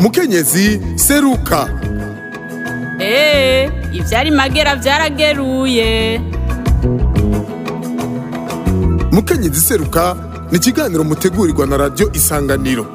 mukenyezi seruka. Ivyari magera vyarageruye. Mukenyezi seruka ni ikiganiro mutegurirwa na radio Isanganiro.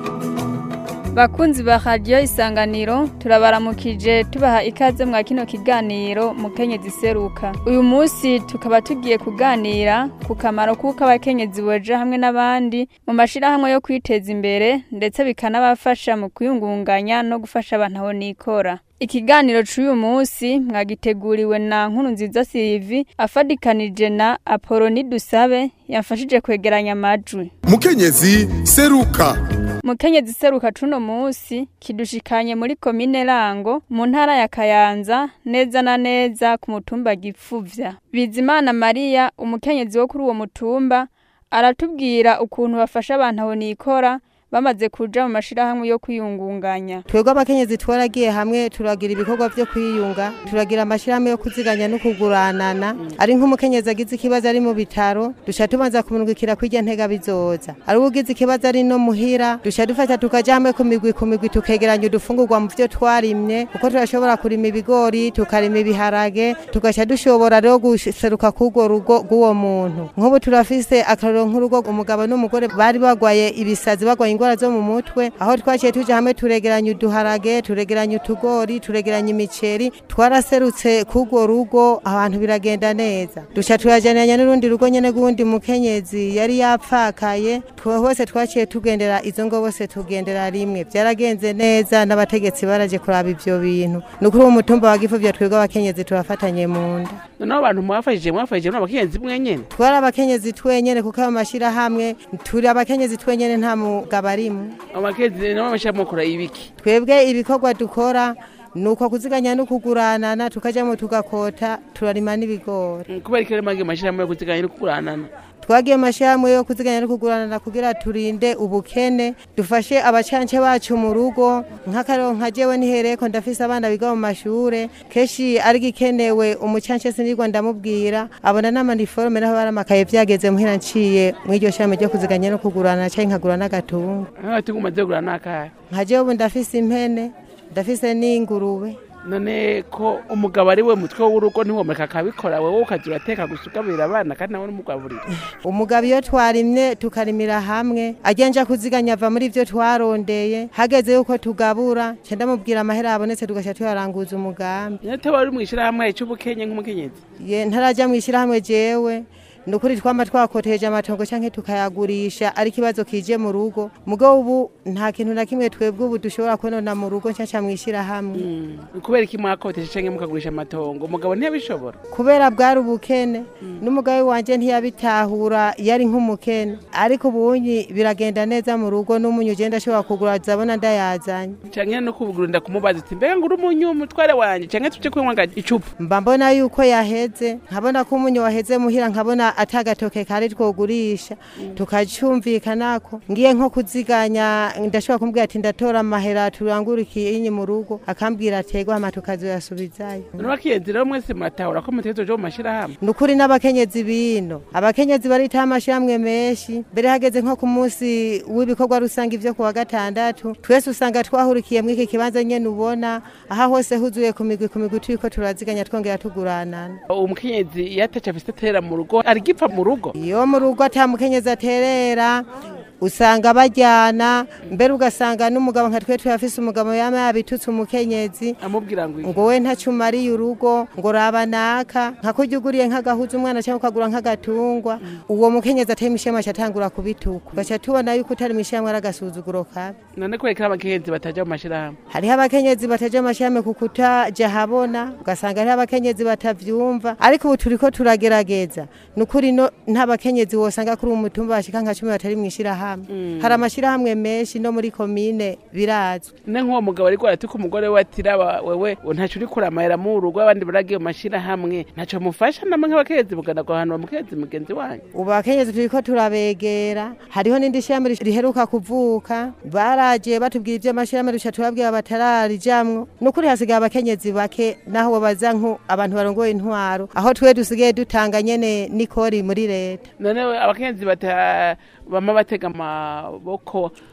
Bakunzi ba radio Isanganiro turabaramukije tubaha ikaze mwa kino kiganiro mukenyezi seruka. Uyu munsi tukaba tugiye kuganira ku kamaro kuko abakenyezi boja hamwe n'abandi mu mashirahamwe yo kwiteza imbere ndetse bikanabafasha mu kwiyungunganya no gufasha abantu aho nikora. Ikiganiro c'uyu munsi mwagiteguriwe na Nkurunziza Sylvie afadikanije na Apoloni Dusabe yamfashije kwegeranya amajwi. Mukenyezi seruka. Mukenyezi seruka cuno munsi kidushikanye muri komine Rango mu ntara ya Kayanza neza na neza ku mutumba Gipfuvya. Bizimana Maria umukenyezi wo kuri uwo mutumba aratubwira ukuntu bafasha abantu aho nikora bamaze kuja mu mashirahamwe yo kwiyungunganya. Twebwe abakenyezi twaragiye hamwe turagira ibikorwa byo kwiyunga, turagira amashirahamwe yo kuziganya no kuguranana. Ari nk'umukenyezi agize ikibazo ari mu bitaro, dusha tubanza kumurungikira kwirya ntega bizoza. Ari ugize ikibazo ari no muhira, dusha dufata tukaja hamwe ku migwi tukegeranya udufungurwa mu byo twarimye, kuko turashobora kurima ibigori, tukarima ibiharage, tugasha dushobora rero guseruka kugo rugo guwo muntu. Nk'ubu turafise akaroro nk'urugo umugabo n'umugore bari bagwaye ibisazi bagwaye ingwara zo mu mutwe, aho twaciye tuje hamwe turegeranya uduharage, turegeranya utugori, turegeranya imiceri, twaraserutse kugo rugo abantu biragenda neza. Dusha turajaniranya n'urundi rugo nyene gundi mukenyezi yari yapfakaye, hose twaciye tugendera izo ngo bose tugendera rimwe. Byaragenze neza n'abategetsi baraje kuraba ivyo bintu. Nukuri umutumba wa Gipfuvya twebwe abakenyezi turafatanye mu nda. Noneho abantu mwafashije n'abakenyezi mwenyene. Twara abakenyezi twenyene kuko amashira hamwe turi abakenyezi twenyene nta mugabo arimu. Abakenyezi nabo bashamukura ibiki. Twebwe ibikorwa dukora nuko kuziganya no kuguranana tukajamo tugakota turarima n'ibigori. Kubera ikere mage mashirahamwe yo kuziganya no kuguranana. Twagiye mashirahamwe yo kuziganya no kuguranana kugira turinde ubukene, dufashe abacance bacu mu rugo. Nk'akaro nkajewe nihereko ndafise abana biga mu mashure, keshi ari gikenewe umucance sinirwa ndamubwira abona n'amaniforme naho baramakaye vyageze muhira nciye mw'iryo shame ryo kuziganya no kuguranana canke nkagurana gatunga. Tugumaze kugurana akahe? Nkajewe ubu ndafise impene, ndafise n'ingurube. None ko umugabo ari we mutwe w'urugo ntiwomeka akabikora wewe ukajya urateka gusugaburira abana kandi nawe n'umugaburira. Umugabo iyo twarimye tukarimira hamwe agenja kuziganya ava muri ivyo twarondeye, hageze yuko tugabura cenda mubwira amahera abonetse tugasha tuyaranguza umugambi. Nyete wari mwishira hamwe icubukenye nk'umukenyezi. Ye ntaraja mwishira hamwe jewe nukuri twama twakoteje amatongo canke tukayagurisha ari kibazo kije mu rugo. Mugabo ubu nta kintu na kimwe twebwe ubu dushobora konona mu rugo ncaca mwishira hamwe. Kubera iki mwakoteje canke mukagurisha amatongo umugabo ntiyabishobora? Kubera bwari ubukene n'umugabo wanje ntiyabitahura yari nk'umukene, ariko ubunyi biragenda neza mu rugo n'umunyu ugenda ashobora kugura zabona ndayazanye. Canke no kubugurunda kumubaza ati mbega nguru umunyu mutware wanje canke tuje kwinywa icupa. Mba mbona yuko yaheze, nkabona ko umunyu waheze muhira, nkabona atagatoke kari twogurisha tukacumvikanako. Ngiye nko kuziganya ndashobora kumbwira ati ndatora amahera turangurikiye inyi mu rugo, akambwira ategwa ama tukazoyasubizayo. N'abakenyezi rero mwese muratahura ko mutezo mu mashirahamwe. Nukuri n'abakenyezi bino abakenyezi barita amashiramwe menshi, mbere hageze nko ku munsi w'ibikorwa rusanga ivyo kuwa gatandatu twese usanga twahurikiye mw'iki kibanza nyene ubona aha hose huzuye ku migwi turiko turaziganya twongera tuguranana. Umukenyezi yatacha afite tera mu rugo arigipfa mu rugo. Iyo mu rugo atamukenyezi aterera usanga bajyana, mbere ugasanga n'umugabo nka twe tuyafise umugabo yama yabitutse umukenyezi amubwira ngo we ntacuma ari urugo ngo rabanaka nka kujuguriye nk'agahuza umwana cyangwa ukagura nk'agatungwa. Uwo mukenyezi ateye imishema atangura kubituka, gacha tubona yuko utari imishema aragasuzuguro kabe. None kwekera abakenyezi bataje mu mashirahamwe. Hariho abakenyezi bataje mu mashirahamwe kukutaja habona, ugasanga hariho abakenyezi batavyumva, ariko ubu turiko turagerageza. Nukuri no nta bakenyezi wosanga kuri umutumba bashika nka 10 batari mwishirahamwe. Hari amashirahamwe menshi no muri komine birazwe. Ne nk'uwo mugabo ariko aratuka umugore we atira wewe ntacu uri kuramahera mu rugo abandi baragiye mu mashirahamwe ntaco mufasha namwe nk'abakenyezi mugana kwa hantu bamukenyezi mugenzi wanyu. Ubu abakenyezi turiko turabegera, hariho n'indi shirahamwe riheruka kuvuka baraje batubwira ivyo amashirahamwe rusha turabwira batararijamwo. Nukuri hasigaye abakenyezi bake naho babaza nko abantu barongoye intwaro, aho twe dusigaye dutanga nyene nikori muri leta. None abakenyezi bama batega amaboko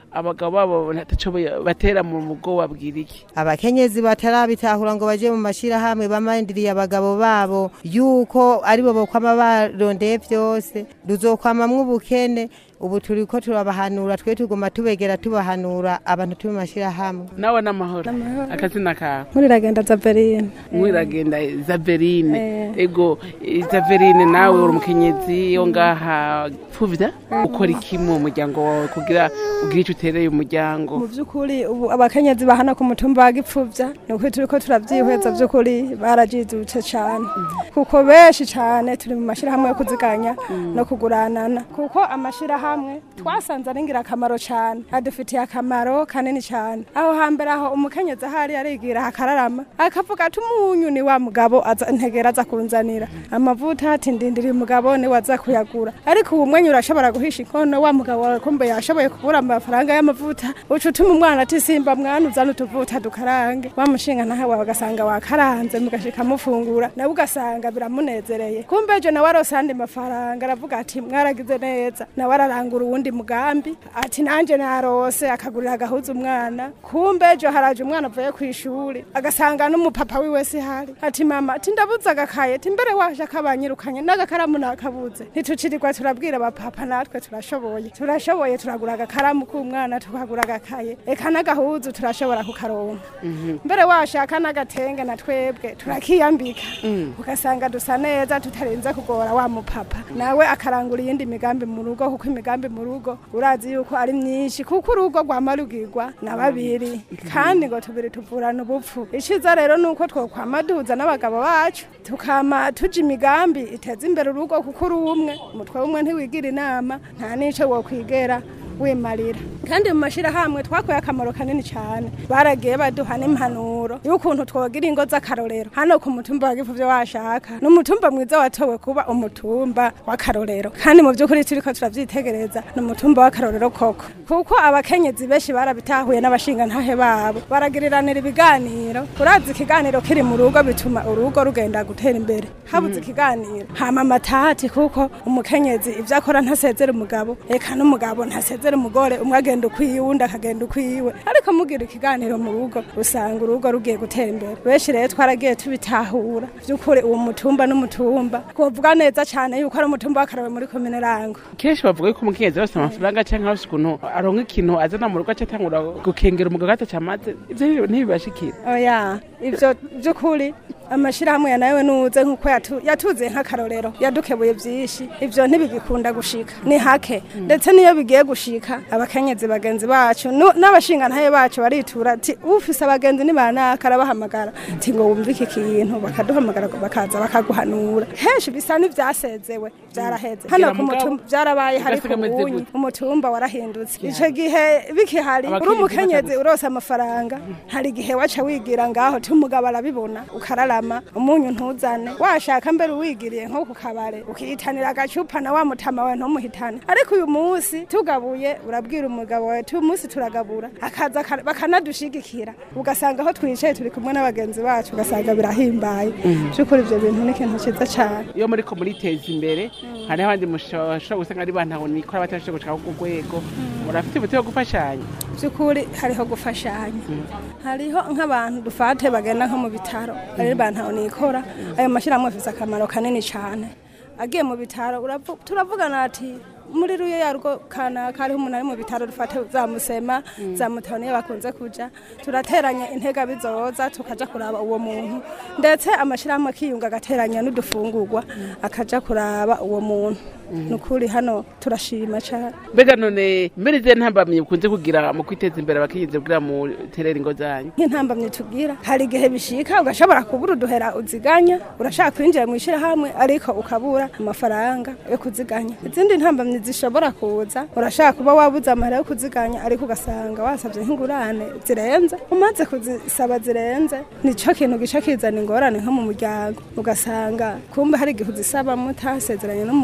abagabo babo ntaco batera mu rugo wabwira iki? Abakenyezi batarabitahura ngo baje mu mashirahamwe bamandiriye abagabo babo yuko aribo bokwama barondeye vyose ruzokwamamwo ubukene. Ubu turiko turabahanura twe tuguma tubegera tubahanura abantu turi mu mashirahamwe. Nawe n'amahoro. Akazina kawe? Mwiragenda Zaberine. Mwiragenda Zaberine. Ego Zaberine nawe uri umukenyezi yo ngaha Pfuvya ukora iki mu muryango wawe kugira ugire ico utereye umuryango? Mu vyukuri ubu abakenyezi bahana ku mutumba wa Gipfuvya nuko turiko turavyihweza vyukuri barajizutse cyane kuko benshi cyane turi mu mashirahamwe yo kuziganya no kuguranana kuko amashirahamwe twasanze ari ngirakamaro cyane adufitiye akamaro kanini cyane aho hambere aho umukenyezi ahari arigira hakararama akavuga ati umunyu ni wa mugabo ntegera aza kunzanira amavuta ati ndindiri umugabo ni waza kuyagura ariko ubu mwenyu urashobora guhisha ikono wa mugabo wawe kumbe yashoboye kubura amafaranga y'amavuta uca utuma umwana ati simba mwana uzana utuvuta dukarange wamushinga nawe wagasanga wakaranze mugashika mufungura nawe ugasanga biramunezereye kumbe ejo nawe arosande mafaranga aravuga ati mwaragize neza nawe ararangura uwundi mugambi ati nanje narose akagurira agahuza umwana kumbe ejo haraje umwana avuye ku ishuri agasanga n'umupapa wiwe si hari ati mama ati ndabuza agakaye ati mbere waje akabanyirukanye n'agakaramu nakabuze ntitucirirwa turabwira abapapa natwe turashoboye turagura agakaramu k'umwana tukagura agakaye eka n'agahuzu turashobora kukaronka mbere washaka n'agatenge na twebwe turakiyambika ugasanga dusa neza tutarenze kugora wa mupapa nawe akarangura iyindi migambi mu rugo kuko imigambi mu rugo urazi yuko ari myinshi kuko urugo rwamarugirwa na babiri kandi ngo tubiri tuvurana ubupfu iciza rero nuko twokwamaduza n'abagabo bacu tukama tuja imigambi iteza imbere urugo kuko uri umwe umutwe umwe ntiwigira inama nta nico wokwigera wimarira kandi mu mashirahamwe twakoye akamaro kanini cyane baragiye baduha n'impanuro y'ukuntu twogira ingo z'akarorero hano ku mutumba wa Gipfuvya washaka n'umutumba mwiza watowe kuba umutumba w'akarorero kandi mu by'ukuri turiko turavyitegereza n'umutumba w'akarorero koko kuko abakenyezi benshi barabitahuye n'abashinga ntahe babo baragiriranira ibiganiro urazi ikiganiro kiri mu rugo bituma urugo rugenda gutera imbere habuze ikiganiro hama amatati kuko umukenyezi ivyo akora ntasezera umugabo eka n'umugabo ntasezera umugore umwe agenda ukwiye uwundi akagenda ukwiwe ariko mugira ikiganiro mu rugo usanga urugo rugiye gutera imbere benshi rero twaragiye tubitahura vy'ukuri uwo mutumba n'umutumba kuvuga neza cyane yuko ari umutumba w'akarawe muri komine Rango kenshi bavuga ko umukenyezi wese amafaranga canke hose ukuntu aronka ikintu azana mu rugo acatangura gukengera umugabo atacamaze ivyo ntibibashikira oya ivyo vy'ukuri amashirahamwe nawe nuze nkuko yatuze nk'akarorero yadukebuye byinshi ivyo ntibigikunda gushika ni hake ndetse niyo bigiye gushika abakenyezi bagenzi bacu n'abashinga ntaye bacu baritura ati ufise abagenzi ni banaka arabahamagara ati ngo wumve iki kintu bakaduhamagara bakaza bakaguhanura henshi bisa n'ivyasezewe byaraheze hano ku mutumba byarabaye hari ku bunyi umutumba warahindutse ico gihe bikihari uri umukenyezi urose amafaranga hari gihe waca wigira ngaho tumugabo arabibona ukarara umunyu ntuzane washaka mbere uwigiriye nko ku kabare ukihitanira agacupa na wa mutama wawe ntumuhitane ariko uyu munsi tugabuye urabwira umugabo wawe uyu munsi turagabura akaza bakanadushigikira ugasanga aho twicaye turi kumwe n'abagenzi bacu ugasanga birahimbaye by'ukuri ibyo bintu ni ikintu cyiza cyane iyo muriko muriteza imbere hari abandi mushobora gusanga ari bantu nikora batashoboye gushika ku rwego murafite ubuto bwo gufashanya by'ukuri hariho gufashanya hariho nk'abantu dufate bagenda nko mu bitaro ari bantu nikora ayo mashirahamwe afise akamaro kanini cyane agiye mu bitaro turavugana ati muri ruyo yarugo kana kari umuntu ari mu bitaro dufate zamusema zamutaniye bakunze kuja turateranya intega bizoza tukaja kuraba uwo muntu ndetse amashirahamwe kiyunga agateranya n'udufungurwa akaja kuraba uwo muntu nukuri hano turashima cyane mbega none mbere ntambamye ukunze kugira mu kwiteza imbere abakiyize kugira mu terera ingo zanyu nk'intambamye tugira hari gihe bishika ugashobora kubura uduhera uziganya urashaka kwinjira mu ishirahamwe ariko ukabura amafaranga yo kuziganya izindi ntambamye zishobora kuza urashaka kuba wabuza amahera yo kuziganya ariko ugasanga wasavye nk'ingurane zirenze umaze kuzisaba zirenze nico kintu gica kizana ingorane nko mu muryango ugasanga kumbe hari igihe uzisaba mutasezeranye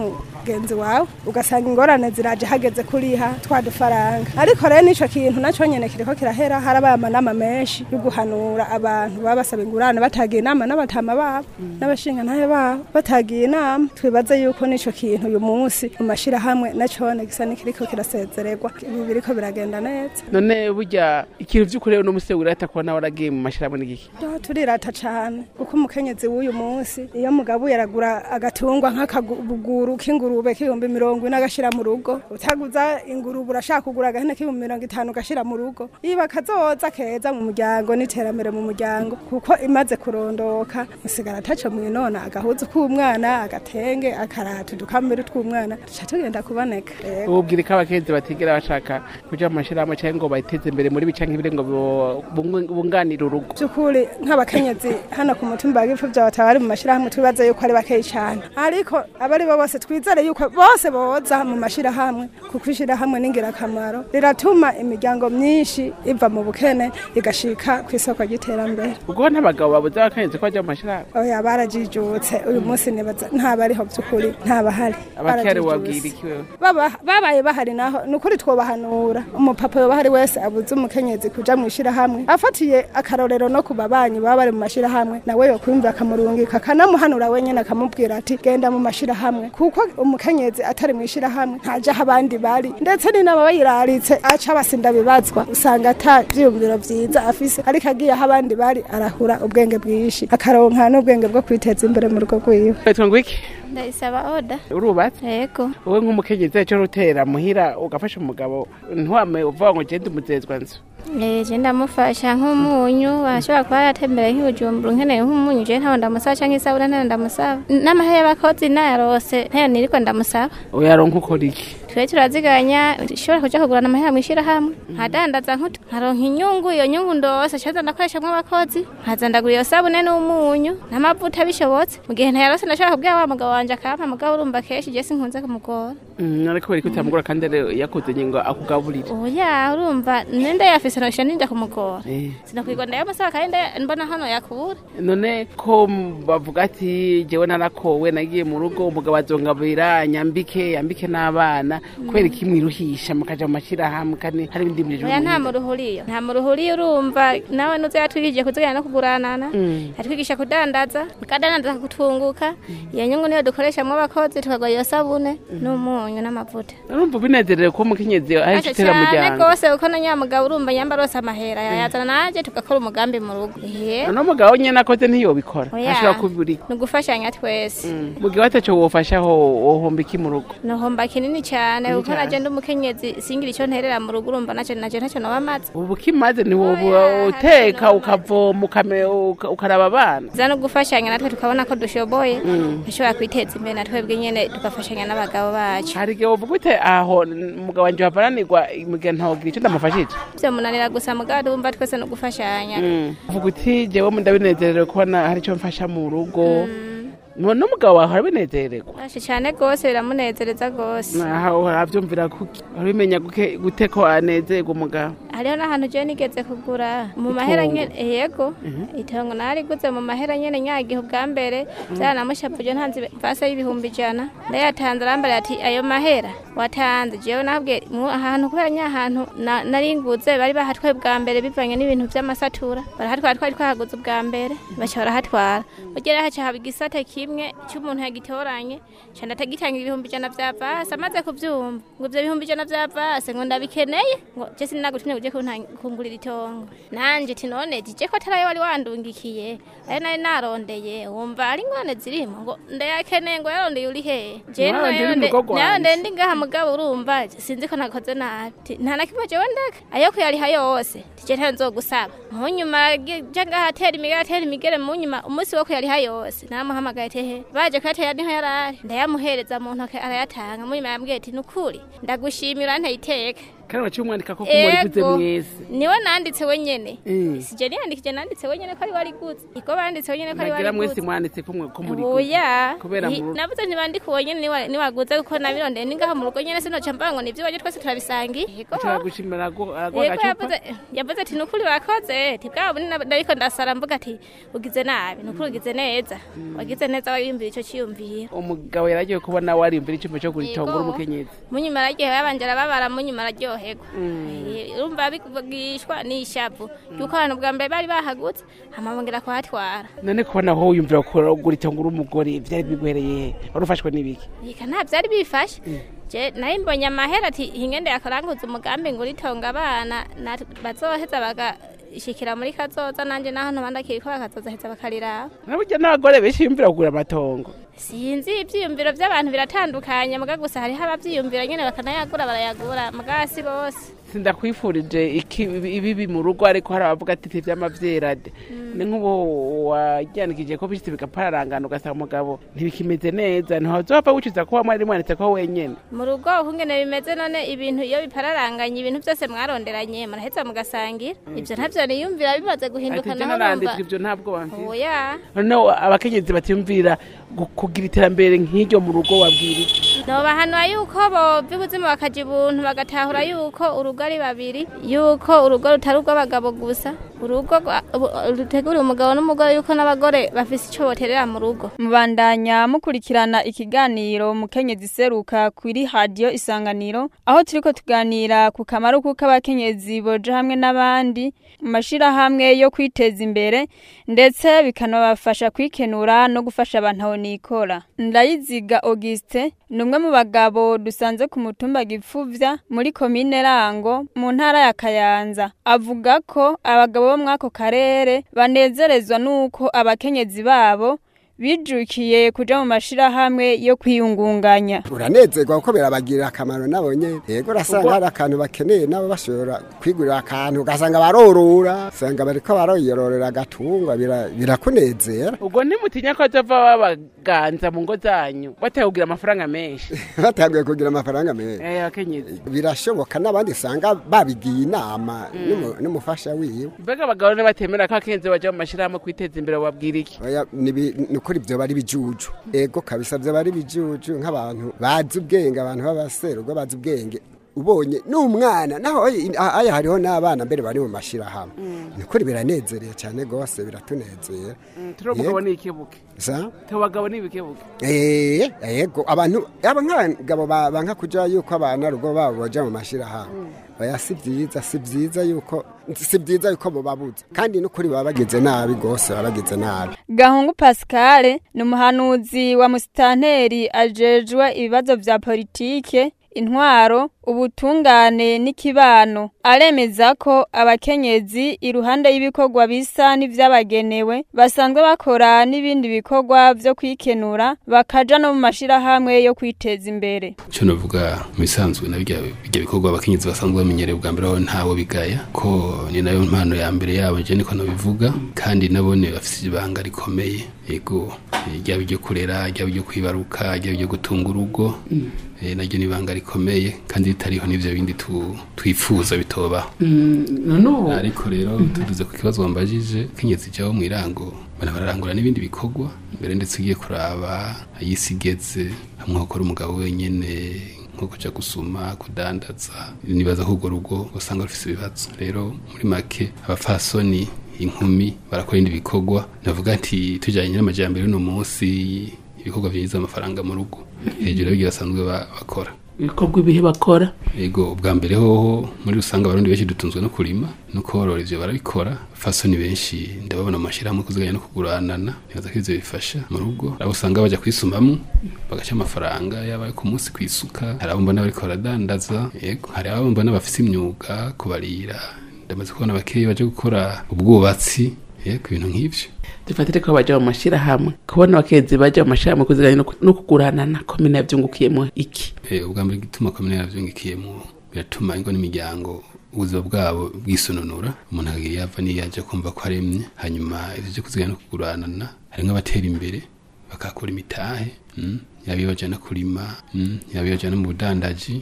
mugenzi wawe ugasanga ingorane ziraje hageze kuriha twadufaranga ariko rero nico kintu naco nyene kiriko kirahera harabaye amanama menshi yo guhanura abantu baba basaba ingurane batagiye inama n'abatama babo n'abashinga ntahe babo batagiye inama twibaze yuko nico kintu uyu munsi mu mashira hamwe nacone gisa nikiriko kirasezererwa ibi biriko biragenda neza. None burya ikintu vy'ukuri no musegura atakubona waragiye mu mashira hamwe n'igiki turirata cane kuko umukenyezi w'uyu munsi iyo mugabo yaragura agatungwa nk'akabuguru k'ingurube k'ibihumbi 40 agashira mu rugo utaguza ingurube urashaka kugura agahene k'ibihumbi 50 ugashira mu rugo iba kazoza keza mu muryango n'iterambere mu muryango kuko imaze kurondoka musigara ataco mwinona agahuzu k'umwana agatenge akaratu dukamere tw'umwana duca tugenda kuboneka. ubwira ko abakenzi batigera bashaka kuja mu mashira hamwe cyangwa ngo bayiteze imbere muri bicanke ibire ngo bunganira urugo byukuri nk'abakenyezi hano ku mutumba wa Gipfuvya batabari mu mashira hamwe tubaza yuko ari bakeyi cyane ariko abari bo bose twizere yuko bose boza mu mashira hamwe kuko ishira hamwe ningira kamaro riratuma imiryango myinshi iva mu bukene igashika ku isoko ry'iterambere. ubwo ntabagabo babuze abakenyezi ko bajya mu mashira hamwe oya barajijutse uyu munsi nibaza ntabariho byukuri ntabahari abakere wabwira iki wewe babaye bahari naho nukuri twobahanura umupapa yo bahari wese abuze umukenyezi kuja mu ishira hamwe afatiye akarorero no kubabanyi baba bari mu mashira hamwe nawe yo kwimva akamurungika kanamuhanura wenyene akamubwira ati genda mu mashira hamwe kuko umukenyezi atari mu ishira hamwe ntaje abandi bari ndetse ni naba bayiraritse aca basinda bibazwa usanga ata vyumviro vyiza afise ariko agiye aho abandi bari arahura ubwenge bwishi akaronka n'ubwenge bwo kwiteza imbere mu rugo rwiwe. Petwa ngwiki ndayisaba oda urubatse yego wowe nk'umukenyezi cyo rutera muhira ugafasha umugabo ntwame uvuga ngo gende umuzezwa nzu je ndamufasha nk'umunyu ashobora kuba yatembera nk'ubujumbura nkeneye nk'umunyu je ntaho ndamusaba canke isabura ntaho ndamusaba n'amahera y'abakozi narose ntayo niriko ndamusaba uyaronka ukora iki twe turaziganya ishobora kuja kugurana amahera mwishira hamwe nkadandaza nkaronka inyungu iyo nyungu ndose caza ndakoresha mw'abakozi nkaza ndagura iyo sabune n'umunyu n'amavuta bishobotse mu gihe ntayarose ndashobora kubwira wa mugabo wanje akampa mugabo urumva kenshi je sinkunze kumugora ariko bari kutamugora kandi yakoze nyingo akugaburira oya urumva nende yafise no shaninda kumugora sinakwigwa ndayamusaba kandi mbona hano yakura none ko bavuga ati jewe narakowe nagiye mu rugo umugabo azongabira yambike n'abana kwera kimwiruhisha mukaja mu mashira hamwe kandi hari ibindi mirimo oya nta muruhuriyo urumva nawe nuze yatwigije kuzigana no kuguranana atwigisha kudandaza gutunguka iyo nyungu niyo dukoresha mu abakozi tukagwa iyo sabune n'umunyu n'amavuta urumva binezerewe ko umukenyezi ari kitera mujyana gose uko na nyamugabo urumva yamba rose amahera yazana naje tugakora umugambi mu rugo no mugabo nyene akoze ntiyobikora ashobora kuburi nugufashanya twese mugihe watacho wofashaho wohomba iki mu rugo nohomba kinini cyane uko naje ndumukenyezi singira icyo nterera mu rugo urumva naje ntacyo nabamaze ubu kimaze ni wowe uteka ukavoma ukaraba abana zano gufashanya natwe tukabona ko dushoboye dushobora kwiteza imbere natwebwe nyene tugafashanya n'abagabo bacu hari gihe uvuga ute aho mugabo wanje bavananirwa mugihe ntawogira icyo ndamufashije byo munanira gusa mugabo urumva twese no gufashanya uvuga uti jewe ndabinezerewe kubona hari icyo mfasha mu rugo no mugabo wawe arabinezererwa cyane gose biramunezereza gose aho avyumvira kuki arabimenya gute ko anezerwa umugabo hariho n'ahantu je nigeze kugura mu mahera nyene yego itongo nariguze mu mahera nyene nyagihe ubwa mbere byanamushapuje ntanze vase y'ibihumbi 100 ndayatanze arambara ati ayo mahera watanze jewe nabwe ahantu kubera nyahantu naringuze bari bahatwaye bwa mbere bivanye n'ibintu by'amasatura barahatwara twari twahaguze ubwa mbere bacha barahatwara ugera haca haba igisate kimwe cy'umuntu yagitoranye cyane atagitanga ibihumbi 100 vya vase amaze kuvyumva ngo ivyo bihumbi 100 vya vase ngo ndabikeneye ngo je sinagutumye uje kungurira itongo nanje ati none je ko atarayo wari wandungikiye ari nari narondeye wumva ari ngwane zirimo ngo ndayakeneye ngo yarondeye uri he je none ndi ngaha mugabo urumva sinzi ko nakoze nabi nta na kimwe jewe ndeka ayo ko yari hayo yose je ntanzogusaba mu nyuma je ngaha atera imigere mu nyuma umunsi wo ko yari hayo yose naramuhamagaye tehe baje kwatera niho yarari ndayamuhereza mu ntoke arayatanga mu nyuma yambwiye ati nukuri ndagushimira ntayiteka kandi waciye umwandika ko kumuriguze mwese niwe nanditse wenyene sije niyandikije nanditse wenyene ko ari wariguze iko banditse wenyene ko ari wariguze mwese mwanditse ko kumuriguze oya kubera mu navuze ntibandike wenyene ni waguze kuko nabirondeye ningaho mu rugo nyene sinoca mbango nivyo waje twese turabisangi ushaka gushimira agacupa yavuze ati nukuri wakoze tibwabo ndariko ndasara mvuga ati ugize nabi nukuri ugize neza wagize neza wiyumvira ico ciyumvira umugabo yaragiye kubona wariyumvira icyo cyo guritongora umukenyezi munyuma aragiye babanje arababara munyuma araryoherwa urumva bigishwa n'ishavu yuko abantu bwa mbere bari bahagutse amabongera kuhatwara none kubona aho wiyumvira ko guritongora umugore byari bigwereye warufashwe n'ibiki yika nta byari bifashe je naye mbonye amahera ati ingende yakoranguza umugambi ngo uritonga abana bazoheza bagashikira muri kazoza nanje naho ntubandakiri ko bakazoza heza bakarira naburya n'abagore bishimvira kugura amatongo sinzi ibyiyumviro by'abantu biratandukanye muga gusa hariho ababyiyumvira nyene bakanayagura barayagura muga si bose sindakwifurije ibibi mu rugo ariko hari abavuga ati vy'amavyerade ni nk'ubu wajyanikije ko bishitse bigapararangana ugasanga umugabo ntibikimeze neza ntihazohava wicuza ko wamwari mwanditse ko wenyene mu rugo ukungene bimeze none ibintu iyo bipararanganye ibintu byose mwaronderanye muraheza mugasangira ivyo ntavyo niyumvira bimaze guhinduka naho numva ivyo ntabwo bamfite oya none abakenyezi batiyumvira kugira iterambere nk'iryo mu rugo wabwira nobahanura yuko bova ubuzima bakaja ibuntu bagatahura yuko urugo ari babiri yuko urugo rutari urw'abagabo gusa urugo rutegura umugabo n'umugore yuko n'abagore bafise ico boterera mu rugo mubandanya mukurikirana ikiganiro mukenyezi seruka kuri radio Isanganiro aho turiko tuganira ku kamaro kuko abakenyezi boja hamwe n'abandi mu mashirahamwe yo kwiteza imbere ndetse bikanabafasha kwikenura no gufasha abantu aho nikora. Ndayiziga Auguste numwe mu bagabo dusanze ku mutumba Gipfuvya muri komine Rango mu ntara ya Kayanza avuga ko abagabo bo mwako karere banezerezwa nuko abakenyezi babo bijukiye kuja mu mashirahamwe yo kwiyungunganya. Uranezerwa kuko birabagirira akamaro nabonye yego rasanga hari akantu bakeneye nabo bashobora kwigurira akantu ugasanga barorora sanga bariko baroyororera agatungwa birakunezera. Ubwo ntimutinya ko azova babaganza mu ngo zanyu batakugira amafaranga menshi bataguye kugira amafaranga menshi akenyezi birashoboka n'abandi sanga babigiye inama n'umufasha wiwe. Mbega abagabo batemera ko akenze baje mu mashirahamwe kwiteza imbere wabwira iki? Kuri byo bari bijuju ego kabisa byo bari bijuju nk'abantu bazi ubwenge abantu b'abaserurwa bazi ubwenge ubonye n'umwana naho aya hariho n'abana mbere bari mu mashira hamwe nikuri biranezereye cyane gose biratunezera turabugabo n'ikibuke sa tubagabo n'ibikebuke ego abantu abangabo banka kuja yuko abana rugo babo baja mu mashira hamwe oya si byiza yuko bo babuze kandi n'ukuri baba bageze nabi gose baba bageze nabi. Gahungu Pascal ni umuhanuzi wa musitanteri ajejwe ibibazo vya politike intwaro ubutungane n'ikibano aremeza ko abakenyezi iruhande y'ibikorwa bisa n'ivyabagenewe basanzwe bakora n'ibindi bikorwa vyo kwikenura bakaja no mu mashirahamwe yo kwiteza imbere. Cyo novuga misanzwe na bijya bikorwa abakenyezi basanzwe bamenyereye bwa mbere aho ntawo bigaya ko ni nayo mpano ya mbere yabo je niko no bivuga kandi nabone bafite ibanga rikomeye yego rya bijyo kurera rya bijyo kwibaruka rya bijyo gutunga urugo naryo nibanga rikomeye kandi bitariho n'ivyo bindi twifuza bitoba ariko rero tuvuze ku kibazo wambajije kenyezi cyaho mu irango bararangura n'ibindi bikorwa mbere ndetse ugiye kuraba ayisigeze hamwe ukora umugabo wenyene nko kuja gusuma kudandaza nibaza ko urwo rugo usanga rufise ibibazo rero muri make abafasoni inkumi barakora indi bikorwa navuga ati tujanye n'amajambere no munsi ibikorwa byinjiza amafaranga mu rugo hejuru y'ibyo basanzwe bakora ibikorwa ibihe bakora yego ubwa mbere hoho muri usanga abarundi benshi dutunzwe no kurima no korora ivyo barabikora fasoni benshi ndababona mu mashirahamwe kuziganya no kuguranana nibaza ko ivyo bifasha mu rugo abo usanga baja kwisumamwo bagaca amafaranga yaba ku munsi kwisuka hari abo mbona bariko baradandaza yego hari abo mbona bafise imyuga kubarira ndamaze kubona abakeye baje gukora ubwubatsi yego ibintu nk'ivyo dufatire ko baje mu mashirahamwe kubona abakenzi baje mu mashirahamwe kuziganya no kuguranana komine yavyungukiyemo iki ubwa mbere gituma komine yavyungukiyemo biratuma ingo n'imiryango ubuzima bwabo bwisononora umuntu agiye yava niyaje kumva ko aremye hanyuma ivyo kuziganya no kuguranana hari nk'abatera imbere bakakora imitahe yabibajana kurima yabibajana mu budandaji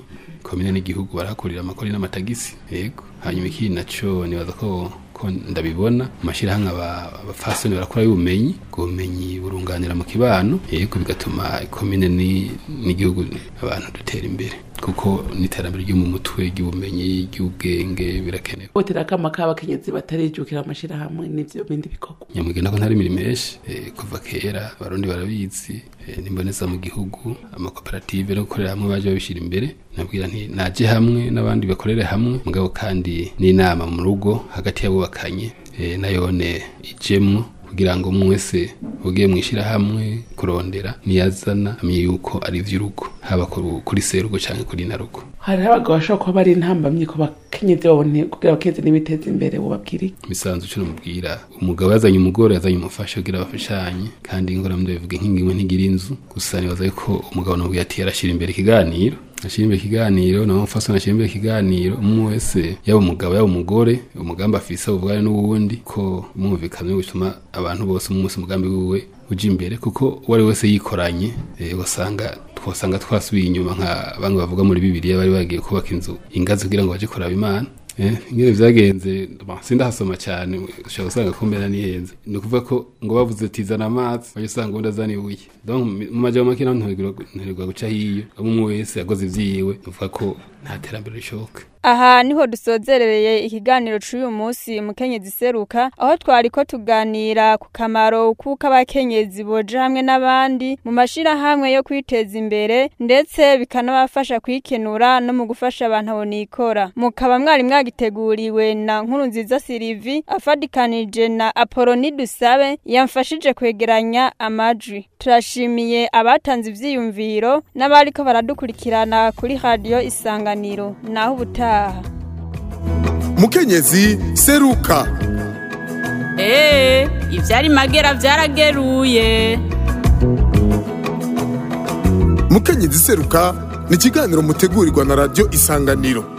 komine n'igihugu barahakurira amakori n'amatagisi yego hanyuma ikindi naco nibaza ko ndabibona amashirahamwe abafasoni barakora y'ubumenyi ubumenyi burunganira mu kibano yego bigatuma komine n'igihugu abantu dutera imbere kuko n'iterambere ryo mu mutwe ry'ubumenyi ry'ubwenge birakenewe hotera kama k'abakenyezi batarijukira amashirahamwe n'ivyo bindi bikorwa nyamugenda ko ntari imirimo menshi kuva kera abarundi barabizi nimboneza mu gihugu amakoperative no gukorera hamwe baje babishira imbere nabwira nti naje hamwe n'abandi bakorere hamwe mugabo kandi n'inama mu rugo hagati y'abubakanye nayone ijemwo kugira ngo mwese ugiye mwishira hamwe kurondera niyazana amenye yuko ari ivy'urugo haba kuri serugo canke kuri narugo hari abagabo bashobora kuba bari intambamye ko bakenyezi babone kugira bakenze n'ibiteza imbere bubabwiri misanzu cyo mubwira umugabo yazanye umugore yazanye umufasha kugira bafashanye kandi ingora mwe bivuga nk'ingimwe ntigira inzu gusa nibaza yuko umugabo nubwiye ati yarashira imbere ikiganiro ashimbe ikiganiro na mfaso nashimbe ikiganiro umwe wese yaba umugabo yaba umugore umugamba afisa ubugane n'uwundi ko umumvikano gutuma abantu bose umunsi umugambi wiwe uje imbere kuko wari wese yikoranye twasanga twasubiye inyuma nka bamwe bavuga muri Bibiliya bari bagiye kubaka inzu ingazi kugira ngo baje kuraba Imana ingene vyagenze sindahasoma cyane ushaka usanga kumbera nihenze ni kuvuga ko ngo bavuze tizana amazi baje usanga undi azana ibuye donc mu majambo makina nturirwa guca hiyo umwe wese yagoze ivyiwe uvuga ko nta terambere rishoboka aha niho dusozerereye ikiganiro c'uyu munsi mukenyezi seruka aho twari ko tuganira ku kamaro kuko abakenyezi boje hamwe n'abandi mu mashira hamwe yo kwiteza imbere ndetse bikanabafasha kwikenura no mu gufasha abantu abonikora mukaba mwari mwagiteguriwe na nkuru nziza Sylvie afadikanije na Apoloni Dusabe yamfashije kwegeranya amajwi turashimiye abatanze ivyiyumviro n'abariko baradukurikirana kuri radio Isanganiro naho ubutaha mukenyezi seruka ivyari magera vyarageruye mukenyezi seruka ni ikiganiro mutegurirwa na radio Isanganiro.